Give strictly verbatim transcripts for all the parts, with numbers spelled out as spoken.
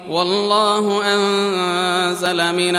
والله أنزل من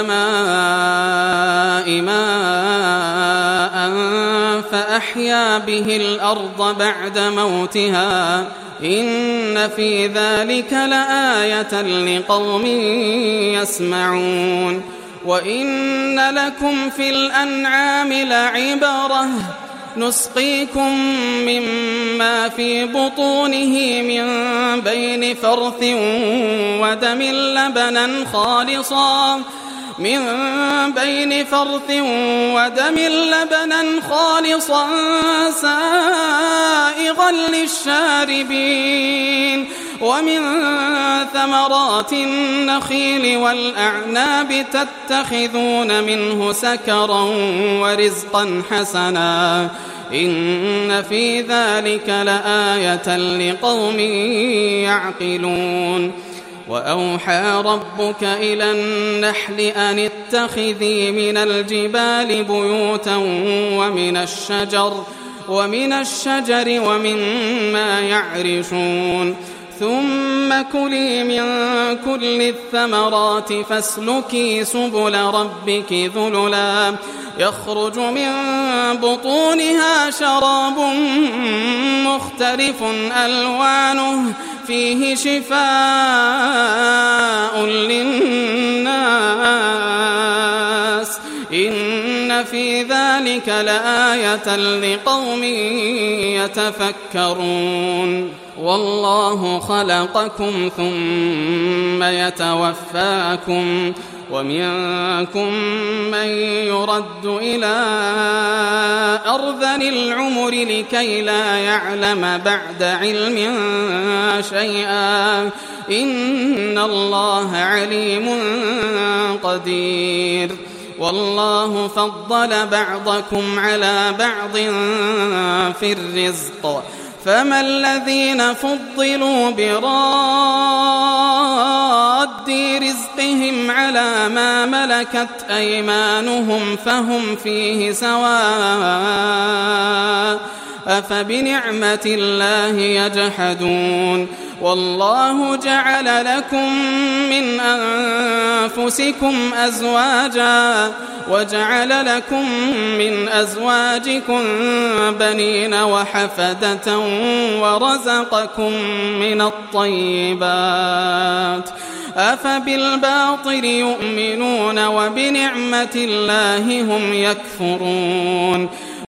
السماء ماء فأحيا به الأرض بعد موتها إن في ذلك لآية لقوم يسمعون وإن لكم في الأنعام لعبرة نسقيكم مما في بطونه من بين فرث ودم لبنا خالصا من بين فرث ودم لبنا خالصا سائغا للشاربين ومن ثمرات النخيل والأعناب تتخذون منه سكرا ورزقا حسنا إن في ذلك لآية لقوم يعقلون وأوحى ربك إلى النحل أن اتخذي من الجبال بيوتا ومن الشجر ومن الشجر ومما يعرشون ثم كلي من كل الثمرات فاسلكي سبل ربك ذللا يخرج من بطونها شراب مختلف ألوانه فيه شفاء للناس إن في ذلك لآية لقوم يتفكرون والله خلقكم ثم يتوفاكم ومنكم من يرد إلى أرذل العمر لكي لا يعلم بعد علم شيئا إن الله عليم قدير والله فضل بعضكم على بعض في الرزق فما الذين فضلوا براد رزقهم على ما ملكت أيمانهم فهم فيه سواء أفبنعمة الله يجحدون والله جعل لكم من أنفسكم أزواجا وجعل لكم من أزواجكم بنين وحفدة ورزقكم من الطيبات أفبالباطل يؤمنون وبنعمة الله هم يكفرون